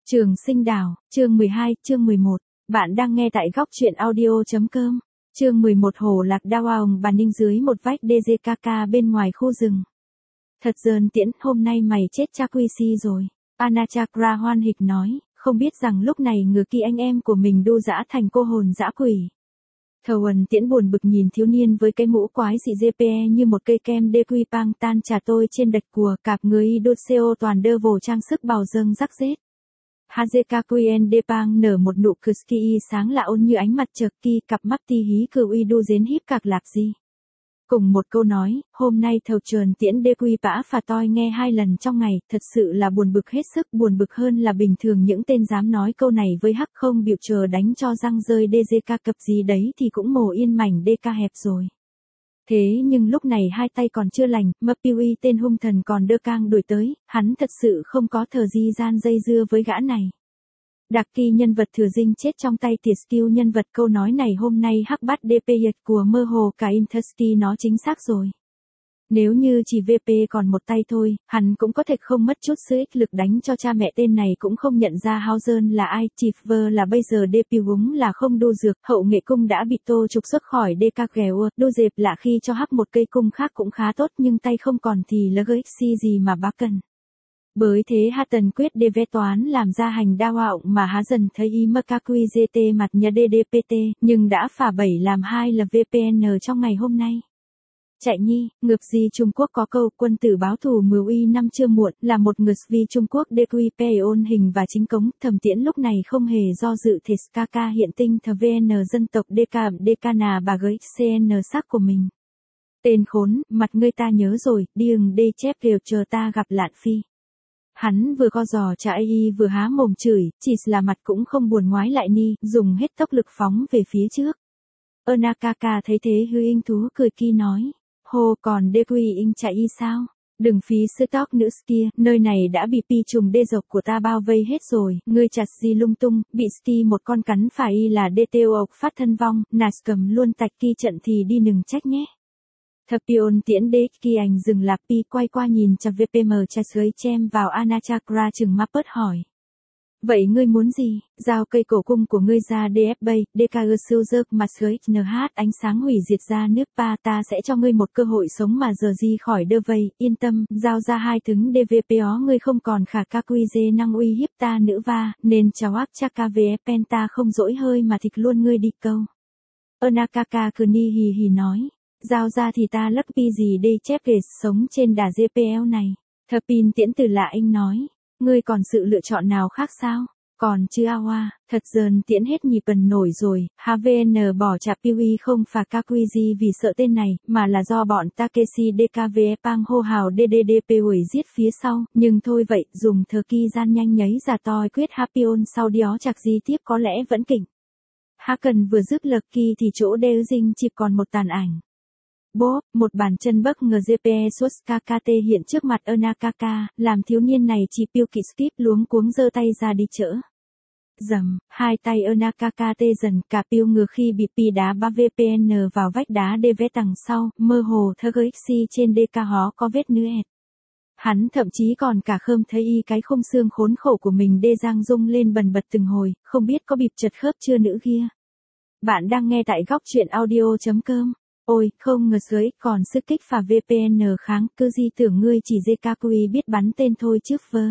Trường Sinh Đảo, chương 12, chương 11. Bạn đang nghe tại góc truyện audio.com. Chương 11 Hồ Lạc Đao Ông Bà Ninh dưới một vách DJKK bên ngoài khu rừng. Thật dờn tiễn, hôm nay mày chết Chakwisi rồi. Anachakra hoan hịch nói, không biết rằng lúc này ngừa kỳ anh em của mình đu dã thành cô hồn dã quỷ. Thầu tiễn buồn bực nhìn thiếu niên với cái mũ quái dị GPE như một cây kem đê quy pang tan trà tôi trên đạch cùa cạp người đốt CO toàn đơ vồ trang sức bào dâng rắc rết. Hazekakuen Depang nở một nụ cười ski sáng lạ ôn như ánh mặt trời kỳ cặp mắt ti hí cừu uy đu dến híp cạc lạc gì. Cùng một câu nói, hôm nay thầu trườn tiễn đê quy bã phà toi nghe 2 lần trong ngày, thật sự là buồn bực hết sức, buồn bực hơn là bình thường những tên dám nói câu này với hắc không biểu chờ đánh cho răng rơi DJK cập gì đấy thì cũng mồ yên mảnh DK hẹp rồi. Thế nhưng lúc này hai tay còn chưa lành, Mpiwi tên hung thần còn đơ cang đuổi tới, hắn thật sự không có thời gian dây dưa với gã này. Đặc kỳ nhân vật thừa dinh chết trong tay tiệt skill nhân vật câu nói này hôm nay hắc bắt DP Nhật của mơ hồ cả Imthusky nó chính xác rồi. Nếu như chỉ VP còn một tay thôi, hắn cũng có thể không mất chút sức lực đánh cho cha mẹ tên này cũng không nhận ra Hausen là ai, Chiefver là bây giờ DP gúng là không đu dược, hậu nghệ cung đã bị tô trục xuất khỏi DK Gèo, đu dẹp lạ khi cho hắc một cây cung khác cũng khá tốt nhưng tay không còn thì là gây gì mà bác cần. Bởi thế Hạ Tần quyết đề vẽ toán làm ra hành đa họng mà há dần thấy Imakakui GT mặt nhà DDPT, nhưng đã phả 7 làm 2 là VPN trong ngày hôm nay. Chạy nhi, ngược gì Trung Quốc có câu quân tử báo thù mưu uy năm chưa muộn là một ngược vì Trung Quốc DQP ôn hình và chính cống, thẩm tiễn lúc này không hề do dự thể KK hiện tinh thờ VN dân tộc DKNA bà gấy CN sắc của mình. Tên khốn, mặt ngươi ta nhớ rồi, điềng đê chép đều chờ ta gặp Lạn Phi. Hắn vừa co giò trả y vừa há mồm chửi, chỉ là mặt cũng không buồn ngoái lại ni, dùng hết tốc lực phóng về phía trước. Onakaka thấy thế hư inh thú cười kỳ nói, hô còn đê quy inh chạy y sao? Đừng phí sư tóc nữ kia, nơi này đã bị pi trùng đê dọc của ta bao vây hết rồi, ngươi chặt gì lung tung, bị ski một con cắn phải y là đê tiêu ộc phát thân vong, nà cầm luôn tạch kỳ trận thì đi đừng trách nhé. Thapion tiễn đế kỳ ảnh dừng lạp pi quay qua nhìn chặt VPM chà sới chem vào Anachakra chừng mắt bớt hỏi. Vậy ngươi muốn gì? Giao cây cổ cung của ngươi ra DF Bay, DKG siêu dơ mà sới NH ánh sáng hủy diệt ra nước pa ta sẽ cho ngươi một cơ hội sống mà giờ di khỏi đơ vây, yên tâm, giao ra 2 thứng DVPO ngươi không còn khả KQZ năng uy hiếp ta nữa va, nên chào ác chắc KVF penta không dỗi hơi mà thịt luôn ngươi đi câu. Onakaka cứ ni hì hì nói. Giao ra thì ta lắc pi gì đây chép kể sống trên đà GPL này. Thapin tiễn từ lạ anh nói. Ngươi còn sự lựa chọn nào khác sao? Còn chưa awa, thật dờn tiễn hết nhịp bần nổi rồi. HVN bỏ chạp Piwi không phà Kakuiji vì sợ tên này, mà là do bọn Takeshi DKVE Pang hô hào DDDP hủy giết phía sau. Nhưng thôi vậy, dùng thờ kỳ gian nhanh nhấy giả toi quyết Hapion sau đó chạc gì tiếp có lẽ vẫn kỉnh. Haken vừa dứt lực kỳ thì chỗ đeo dinh chịp còn một tàn ảnh. Bốp, một bàn chân bất ngờ GPE suốt KKT hiện trước mặt Onakaka, làm thiếu niên này chỉ piêu kỵ skip luống cuống giơ tay ra đi chỡ. Dầm, hai tay Onakaka tê dần cả piêu ngừa khi bị pi đá 3 VPN vào vách đá DV tầng sau, mơ hồ thơ XC trên DK hó có vết nứa ẹt. Hắn thậm chí còn cả khơm thấy y cái khung xương khốn khổ của mình đê giang rung lên bần bật từng hồi, không biết có bịp chật khớp chưa nữa kia. Bạn đang nghe tại góc truyện audio.com. Ôi, không ngờ dưới còn sức kích phà VPN kháng, cứ gì tưởng ngươi chỉ Zekakui biết bắn tên thôi chứ vơ.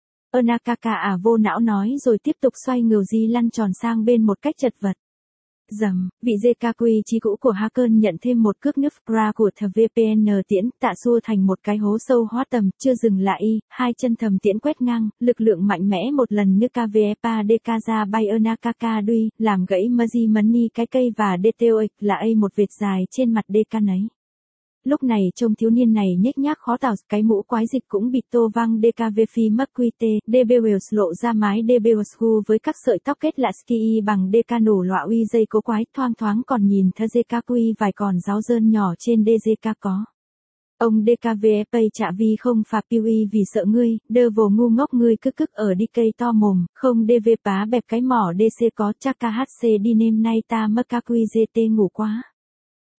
Onakaka vô não nói rồi tiếp tục xoay ngược di lăn tròn sang bên một cách chật vật. Dầm, vị Zekakui chí cũ của Haken nhận thêm một cước nước ra của thờ VPN tiễn tạ xua thành một cái hố sâu hóa tầm, chưa dừng lại y, 2 chân thầm tiễn quét ngang, lực lượng mạnh mẽ một lần nước KVEPA DK ra bay Onakaka đuôi, làm gãy Maji Money cái cây và DTOX là A một vệt dài trên mặt DK nấy. Lúc này trông thiếu niên này nhếch nhác khó tảo, cái mũ quái dịch cũng bị tô văng DKV phi McQuite, DB Wells lộ ra mái DB Wells với các sợi tóc kết lạ ski bằng DK nổ lọa uy dây cố quái thoang thoáng còn nhìn thơ DKQ vài còn giáo dơn nhỏ trên DJK có. Ông DKVP chạ vi không phà Piwi vì sợ ngươi, đơ vồ ngu ngốc ngươi cứ ở đi cây to mồm, không DV pá bẹp cái mỏ DC có chắc KHC đi nêm nay ta McQZT ngủ quá.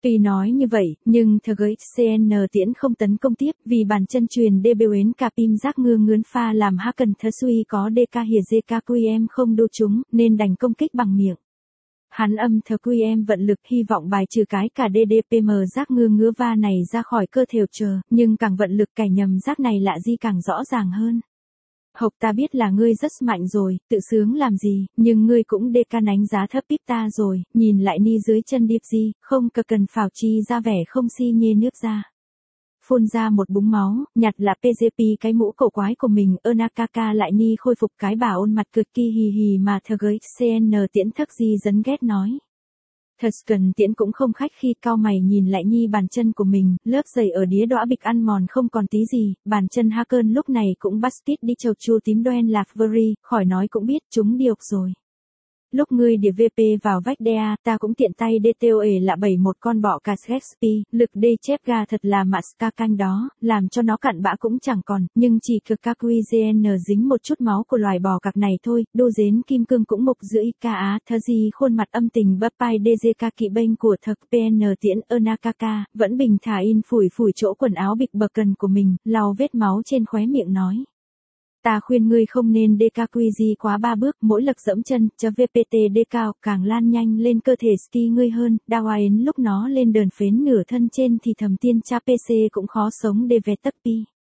Tuy nói như vậy, nhưng The Great CN Tiễn không tấn công tiếp vì bàn chân truyền DBN Capim giác ngư ngướn pha làm Haken Thơ Suy có DK Hìa JKQM không đô chúng, nên đành công kích bằng miệng. Hắn âm thờ QM vận lực hy vọng bài trừ cái cả DDPM giác ngư ngứa va này ra khỏi cơ thể chờ, nhưng càng vận lực cải nhầm giác này lạ di càng rõ ràng hơn. Hộc ta biết là ngươi rất mạnh rồi, tự sướng làm gì, nhưng ngươi cũng đê can đánh giá thấp bíp ta rồi, nhìn lại ni dưới chân điệp gì, không cần phào chi ra vẻ không si nhê nước ra. Phun ra một búng máu, nhặt là PGP cái mũ cổ quái của mình, Onakaka lại ni khôi phục cái bà ôn mặt cực kỳ hì hì mà The Great CN Tiễn thắc di dấn ghét nói. Thật cần Tiễn cũng không khách khi cao mày nhìn lại nhi bàn chân của mình, lớp giày ở đĩa đõa bịch ăn mòn không còn tí gì, bàn chân Haken lúc này cũng basket đi chầu chu tím đoen Lavery, khỏi nói cũng biết chúng điộc rồi. Lúc ngươi đỉa VP vào vách DA, ta cũng tiện tay DTOE là 71 con bọ cà Sexp, lực đê chép ga thật là mạ ska canh đó, làm cho nó cặn bã cũng chẳng còn, nhưng chỉ cực KQGN dính một chút máu của loài bò cặc này thôi, đô dến kim cương cũng mục giữa Ika Á, thơ gì khuôn mặt âm tình bắp pai DJK kỵ bênh của thực PN Tiễn Onakaka, vẫn bình thả in phủi chỗ quần áo bịch bờ cần của mình, lau vết máu trên khóe miệng nói. Ta khuyên ngươi không nên DKQG quá 3 bước, mỗi lực dẫm chân, cho VPT đê cao, càng lan nhanh lên cơ thể ski ngươi hơn, đào yến lúc nó lên đờn phến nửa thân trên thì thầm tiên cha PC cũng khó sống để về tấp pi.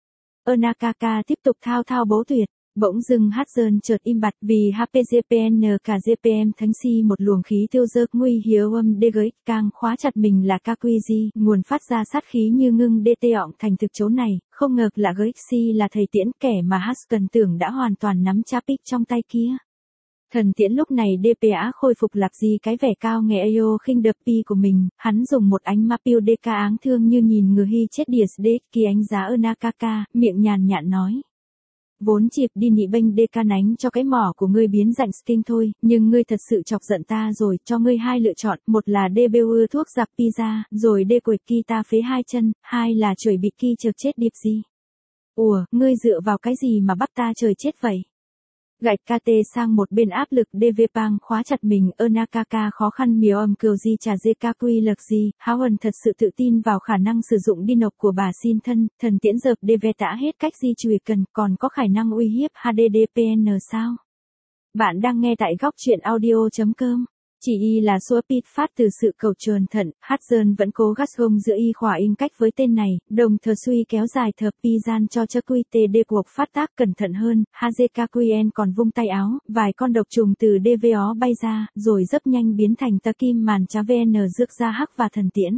Onakaka tiếp tục thao bố tuyệt, bỗng dưng Hudson chợt im bặt vì HPGPN cả GPM thánh si một luồng khí tiêu dơ nguy hiếu âm đê gới, càng khóa chặt mình là KQG, nguồn phát ra sát khí như ngưng đê tê ọng thành thực chỗ này, không ngờ là gới si là thầy Tiễn kẻ mà Huston tưởng đã hoàn toàn nắm Chapik trong tay kia. Thần Tiễn lúc này DPA khôi phục lạc gì cái vẻ cao nghệ AO khinh đập pi của mình, hắn dùng một ánh ma piu DK áng thương như nhìn người hi chết đìa đế kỳ ánh giá Onakaka, miệng nhàn nhạn nói. Vốn chịp đi nị bênh DK nánh cho cái mỏ của ngươi biến rảnh skin thôi, nhưng ngươi thật sự chọc giận ta rồi, cho ngươi hai lựa chọn, một là DBU thuốc giặc pizza, rồi đê quệt ki ta phế hai chân, hai là chửi bị ki chợt chết điệp gì. Ủa, ngươi dựa vào cái gì mà bắt ta trời chết vậy? Gạch KT sang một bên áp lực DV Pang khóa chặt mình, Onakaka khó khăn miều âm kiều di trà JKQ lực gì, Howen thật sự tự tin vào khả năng sử dụng đi nộp của bà xin thân, thần Tiễn dợp DV đã hết cách di chùi cần, còn có khả năng uy hiếp HDDPN sao? Bạn đang nghe tại góc truyện audio.com. Chỉ y là xua pít phát từ sự cầu trờn thận, Hudson vẫn cố gắt gông giữa y khỏa in cách với tên này, đồng thời suy kéo dài thờ pi gian cho quy tê đê cuộc phát tác cẩn thận hơn, HZKQN còn vung tay áo, vài con độc trùng từ DVO bay ra, rồi rất nhanh biến thành tơ kim màn chá VN rước ra hắc và thần Tiễn.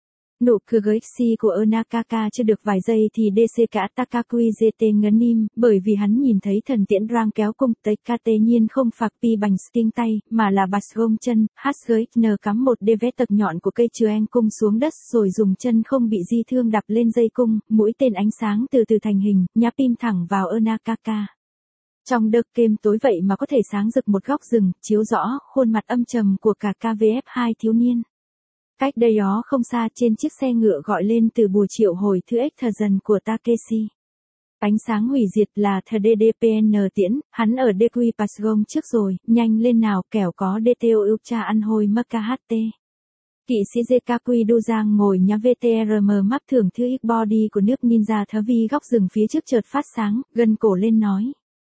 Nụ cười galaxy của Onakaka chưa được vài giây thì DC cả Takakuizete ngấn im, bởi vì hắn nhìn thấy thần Tiễn rang kéo cung tới KT nhiên không phạc pi bành sting tay, mà là bạch gông chân, HGN cắm một đê vét tật nhọn của cây chuen cung xuống đất rồi dùng chân không bị di thương đập lên dây cung, mũi tên ánh sáng từ từ thành hình, nhá pin thẳng vào Onakaka. Trong đợt kem tối vậy mà có thể sáng rực một góc rừng, chiếu rõ khuôn mặt âm trầm của cả KVF2 thiếu niên. Cách đây đó không xa trên chiếc xe ngựa gọi lên từ bùa triệu hồi thứ ếch thờ dần của Takeshi. Ánh sáng hủy diệt là thờ DDPN Tiễn, hắn ở DQ Pasgong trước rồi, nhanh lên nào kẻo có DTO Ultra ăn hôi MKHT. Kỵ sĩ JKQ Đô Giang ngồi nhắm VTRM map thưởng thứ body của nước ninja thớ vi góc rừng phía trước chợt phát sáng, gần cổ lên nói.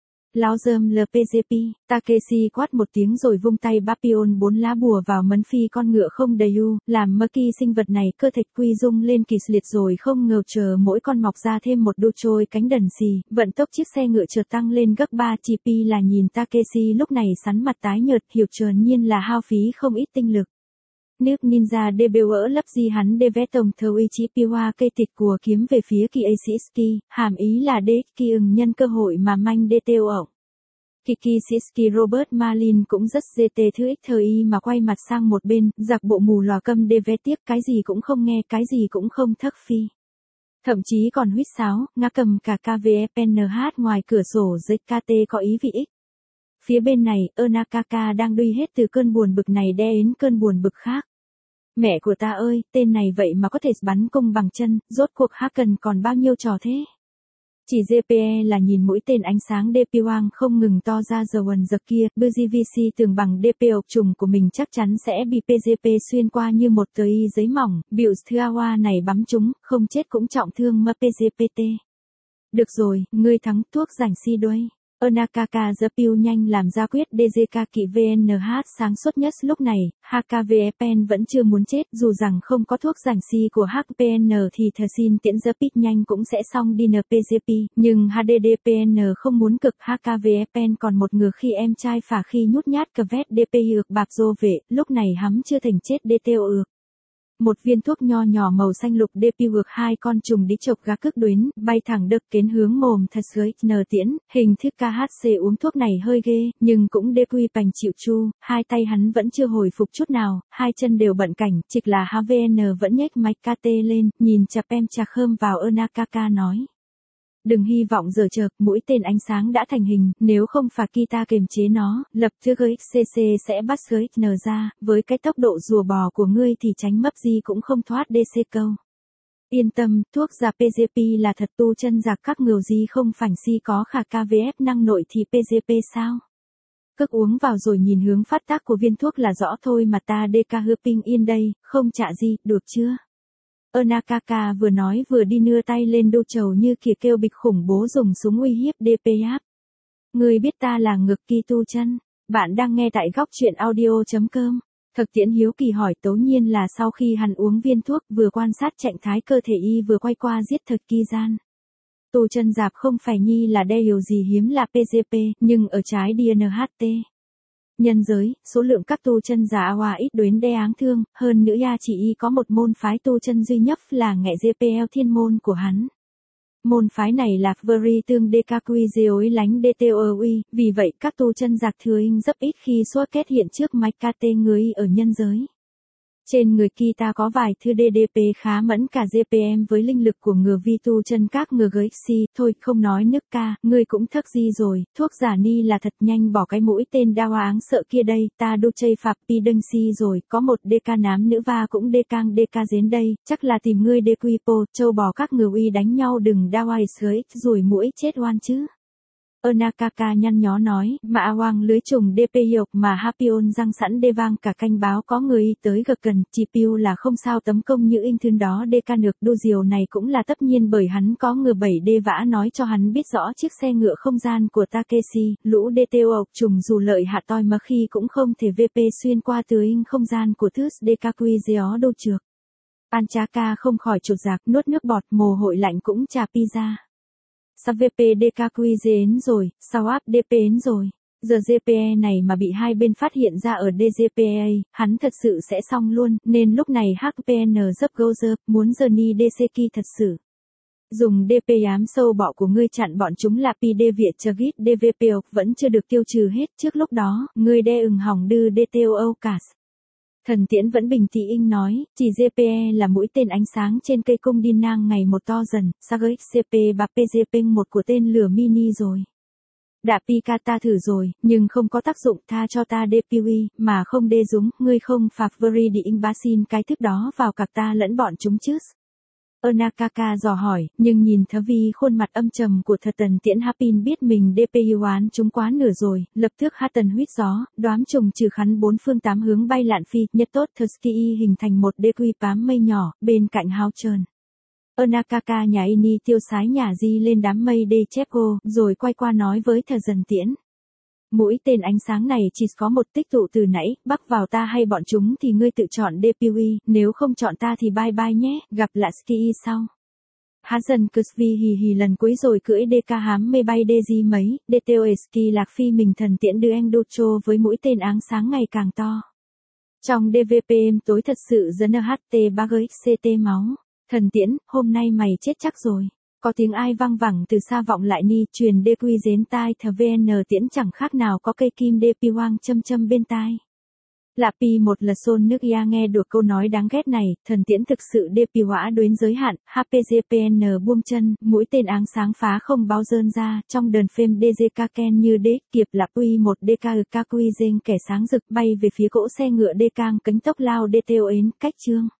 Lao dơm LPGP, Takeshi quát một tiếng rồi vung tay Bapion 4 lá bùa vào mấn phi con ngựa không đầy u, làm mơ kỳ sinh vật này cơ thạch quy rung lên kỳ liệt rồi không ngờ chờ mỗi con mọc ra thêm một đôi trôi cánh đần xì, vận tốc chiếc xe ngựa chợt tăng lên gấp 3 chi pi là nhìn Takeshi lúc này sắn mặt tái nhợt hiểu trơn nhiên là hao phí không ít tinh lực. Nước ninja DBỡ lấp di hắn đê vét tổng thờ uy chí piwa cây thịt của kiếm về phía kỳ Asiski, hàm ý là đế kỳ ưng nhân cơ hội mà manh đê tiêu ổng. Kiki Siski Robert Marlin cũng rất GT thứ ích thời y mà quay mặt sang một bên, giặc bộ mù lòa câm đê vét tiếp cái gì cũng không nghe cái gì cũng không thắc phi. Thậm chí còn huýt sáo, ngã cầm cả KVFNH ngoài cửa sổ ZKT có ý vị ích. Phía bên này, Onakaka đang đuôi hết từ cơn buồn bực này đe đến cơn buồn bực khác. Mẹ của ta ơi, tên này vậy mà có thể bắn cung bằng chân, rốt cuộc Haken còn bao nhiêu trò thế? Chỉ GPE là nhìn mũi tên ánh sáng DP Wang không ngừng to ra giờ quần giật kia, BGVC tưởng bằng DP ộc trùng của mình chắc chắn sẽ bị PGP xuyên qua như một tờ y giấy mỏng, biểu Thua này bắn chúng, không chết cũng trọng thương mà PGPT. Được rồi, ngươi thắng thuốc rảnh si đuôi. Onakaka Zapiu nhanh làm ra quyết DJK kỵ VNH sáng suốt nhất lúc này, HKVPN vẫn chưa muốn chết dù rằng không có thuốc rảnh si của HPN thì thờ xin tiễn Zapit nhanh cũng sẽ xong đi NPGP, nhưng HDDPN không muốn cực HKVPN còn một ngừa khi em trai phả khi nhút nhát cờ vét DP ược bạc dô vệ, lúc này hắm chưa thành chết DTO ược. Một viên thuốc nho nhỏ màu xanh lục DP vượt hai con trùng đi chộp gá cước đuyến, bay thẳng đực kến hướng mồm thật dưới nờ tiễn, hình thức KHC uống thuốc này hơi ghê, nhưng cũng DQ bành chịu chu, hai tay hắn vẫn chưa hồi phục chút nào, hai chân đều bận cảnh, chỉ là HVN vẫn nhếch mạch KT lên, nhìn chà pem chà khơm vào Onakaka nói. Đừng hy vọng giờ chợp, mũi tên ánh sáng đã thành hình, nếu không phải Kita kiềm chế nó, lập tức XCC sẽ bắt GXN ra, với cái tốc độ rùa bò của ngươi thì tránh mấp gì cũng không thoát DC câu. Yên tâm, thuốc giả PGP là thật tu chân giặc các ngầu gì không phảnh si có khả KVF năng nội thì PGP sao? Cước uống vào rồi nhìn hướng phát tác của viên thuốc là rõ thôi mà ta DK hư ping yên đây, không chạ gì, được chưa? Onakaka vừa nói vừa đi nưa tay lên đô trầu như kìa kêu bịch khủng bố dùng súng uy hiếp DPH. Người biết ta là ngực kỳ tu chân. Bạn đang nghe tại góc truyện audio.com. Thực tiễn hiếu kỳ hỏi tố nhiên là sau khi hắn uống viên thuốc vừa quan sát trạng thái cơ thể y vừa quay qua giết thật kỳ gian. Tu chân giạp không phải nhi là đe hiểu gì hiếm là PGP, nhưng ở trái DNHT. Nhân giới, số lượng các tu chân giả Awa ít đối đe áng thương, hơn nữa ya chỉ y có một môn phái tu chân duy nhất là nghệ GPL thiên môn của hắn. Môn phái này là Veri tương DKQ dối lánh DTOI, vì vậy các tu chân giặc thừa in rất ít khi xuất kết hiện trước mạch KT người ở nhân giới. Trên người Kita có vài thư DDP khá mẫn cả GPM với linh lực của ngừa vi tu chân các ngừa GXC, thôi không nói nước ca, ngươi cũng thắc gì rồi, thuốc giả ni là thật nhanh bỏ cái mũi tên đao áng sợ kia đây, ta đô chây phạp pi đâng si rồi, có một DK nám nữ va cũng DK dến đây, chắc là tìm ngươi DQ châu bò các ngừa uy đánh nhau đừng đao ai sới, rồi mũi chết oan chứ. Onakaka nhăn nhó nói, mà Awang lưới trùng DP hiệu mà Hapion răng sẵn đê vang cả canh báo có người tới gặp gần, chỉ piu là không sao tấm công như in thưn đó DK được đô diều này cũng là tất nhiên bởi hắn có ngừa 7D vã nói cho hắn biết rõ chiếc xe ngựa không gian của Takeshi, lũ DTO ộc trùng dù lợi hạ toi mà khi cũng không thể VP xuyên qua từ in không gian của thước DKQ gió đô trược. Anchaka không khỏi chột rạc nuốt nước bọt mồ hôi lạnh cũng trà pi ra. Sao VP DKQ dến rồi, sao áp DPN rồi. Giờ GPE này mà bị hai bên phát hiện ra ở DGPA, hắn thật sự sẽ xong luôn, nên lúc này HPN dấp gozer, muốn giờ ni DCK thật sự. Dùng DP ám sâu bọ của ngươi chặn bọn chúng là PD Việt Chagit DVPO vẫn chưa được tiêu trừ hết trước lúc đó, ngươi đe ừng hỏng đư DTOO cả. Thần Tiễn vẫn bình tĩnh nói, chỉ GPE là mũi tên ánh sáng trên cây cung điên nang ngày một to dần, Sager XCP và PGP1 của tên lửa mini rồi. Đã Pikata thử rồi, nhưng không có tác dụng tha cho ta DPW, mà không đê dúng, ngươi không phạt veri đi in basin cái thức đó vào cặp ta lẫn bọn chúng chứ. Onakaka dò hỏi, nhưng nhìn thơ vi khuôn mặt âm trầm của thật Tần Tiễn Hapin biết mình DPU án chúng quá nửa rồi, lập tức hát tần huyết gió, đoám trùng trừ khắn bốn phương tám hướng bay lạn phi, nhất tốt Thursky hình thành một DQ bám mây nhỏ, bên cạnh hao trơn. Onakaka nhà ini tiêu sái nhà di lên đám mây đê chép cô, rồi quay qua nói với thờ Dần Tiễn. Mũi tên ánh sáng này chỉ có một tích tụ từ nãy, bắc vào ta hay bọn chúng thì ngươi tự chọn DPW, nếu không chọn ta thì bye bye nhé, gặp lại ski sau. Há dần Kusvi hì hì lần cuối rồi cưỡi DK hám mê bay DG mấy, DTOSK lạc phi mình Thần Tiễn đưa anh Docho với mũi tên ánh sáng ngày càng to. Trong DVPM tối thật sự dân HT 3 GXCT máu. Thần Tiễn, hôm nay mày chết chắc rồi. Có tiếng ai vang vẳng từ xa vọng lại ni, truyền DQ dến tai thờ VN Tiễn chẳng khác nào có cây kim DP hoang châm bên tai. Lạ pi một là xôn nước ya nghe được câu nói đáng ghét này, Thần Tiễn thực sự DP hỏa đối giới hạn, HPGPN buông chân, mũi tên áng sáng phá không bao dơn ra, trong đờn phim DJK Ken như đế, kiệp lạp uy một DKQ dên kẻ sáng rực bay về phía cỗ xe ngựa DK cánh tốc lao DTON, cách trương.